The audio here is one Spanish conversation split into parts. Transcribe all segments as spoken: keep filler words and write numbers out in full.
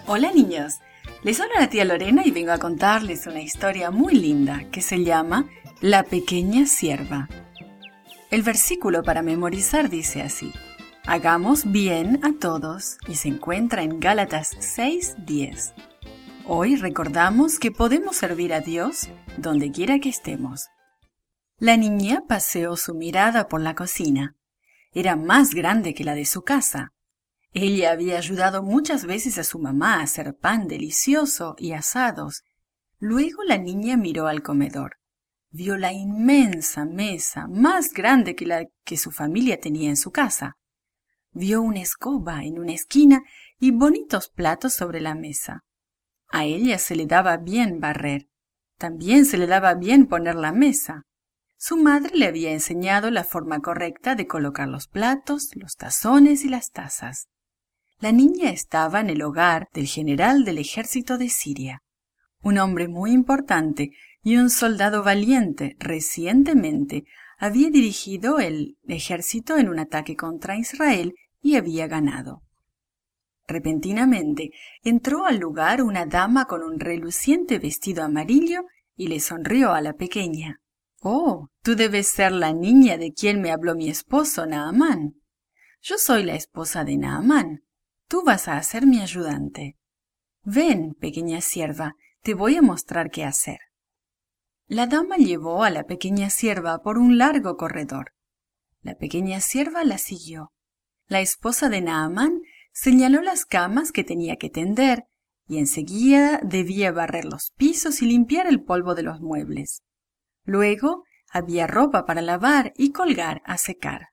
Hola niños, les habla la tía Lorena y vengo a contarles una historia muy linda que se llama La pequeña sierva. El versículo para memorizar dice así: hagamos bien a todos, y se encuentra en Gálatas seis diez. Hoy recordamos que podemos servir a Dios donde quiera que estemos. La niña paseó su mirada por la cocina. Era más grande que la de su casa. Ella había ayudado muchas veces a su mamá a hacer pan delicioso y asados. Luego la niña miró al comedor. Vio la inmensa mesa, más grande que la que su familia tenía en su casa. Vio una escoba en una esquina y bonitos platos sobre la mesa. A ella se le daba bien barrer. También se le daba bien poner la mesa. Su madre le había enseñado la forma correcta de colocar los platos, los tazones y las tazas. La niña estaba en el hogar del general del ejército de Siria, un hombre muy importante y un soldado valiente. Recientemente había dirigido el ejército en un ataque contra Israel y había ganado. Repentinamente entró al lugar una dama con un reluciente vestido amarillo y le sonrió a la pequeña. «Oh, tú debes ser la niña de quien me habló mi esposo Naamán. Yo soy la esposa de Naamán. Tú vas a ser mi ayudante. Ven, pequeña sierva, te voy a mostrar qué hacer». La dama llevó a la pequeña sierva por un largo corredor. La pequeña sierva la siguió. La esposa de Naamán señaló las camas que tenía que tender y enseguida debía barrer los pisos y limpiar el polvo de los muebles. Luego había ropa para lavar y colgar a secar.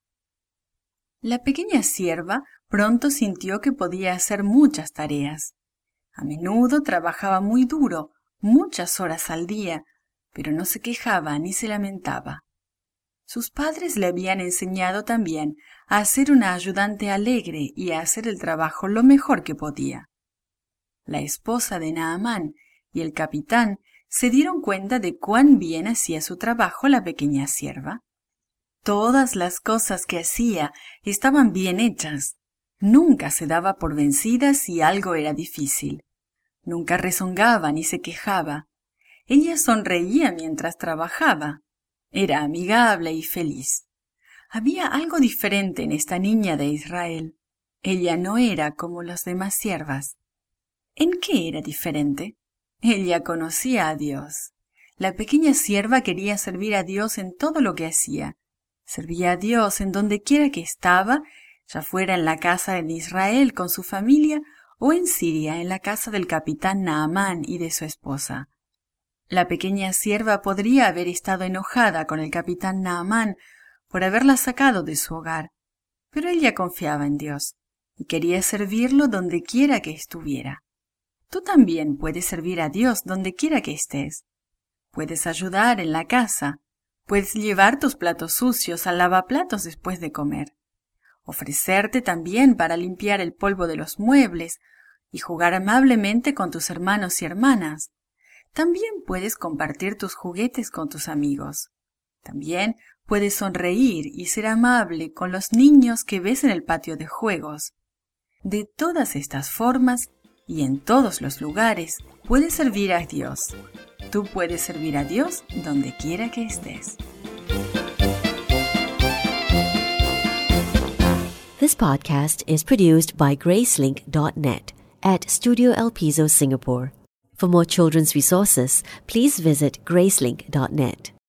La pequeña sierva pronto sintió que podía hacer muchas tareas. A menudo trabajaba muy duro, muchas horas al día, pero no se quejaba ni se lamentaba. Sus padres le habían enseñado también a ser una ayudante alegre y a hacer el trabajo lo mejor que podía. La esposa de Naamán y el capitán se dieron cuenta de cuán bien hacía su trabajo la pequeña sierva. Todas las cosas que hacía estaban bien hechas. Nunca se daba por vencida si algo era difícil. Nunca rezongaba ni se quejaba. Ella sonreía mientras trabajaba. Era amigable y feliz. Había algo diferente en esta niña de Israel. Ella no era como las demás siervas. ¿En qué era diferente? Ella conocía a Dios. La pequeña sierva quería servir a Dios en todo lo que hacía. Servía a Dios en donde quiera que estaba, ya fuera en la casa de Israel con su familia o en Siria en la casa del capitán Naamán y de su esposa. La pequeña sierva podría haber estado enojada con el capitán Naamán por haberla sacado de su hogar, pero ella confiaba en Dios y quería servirlo donde quiera que estuviera. Tú también puedes servir a Dios donde quiera que estés. Puedes ayudar en la casa, puedes llevar tus platos sucios al lavaplatos después de comer, ofrecerte también para limpiar el polvo de los muebles y jugar amablemente con tus hermanos y hermanas. También puedes compartir tus juguetes con tus amigos. También puedes sonreír y ser amable con los niños que ves en el patio de juegos. De todas estas formas y en todos los lugares puedes servir a Dios. Tú puedes servir a Dios donde quiera que estés. This podcast is produced by Gracelink dot net at Studio El Piso, Singapore. For more children's resources, please visit Gracelink dot net.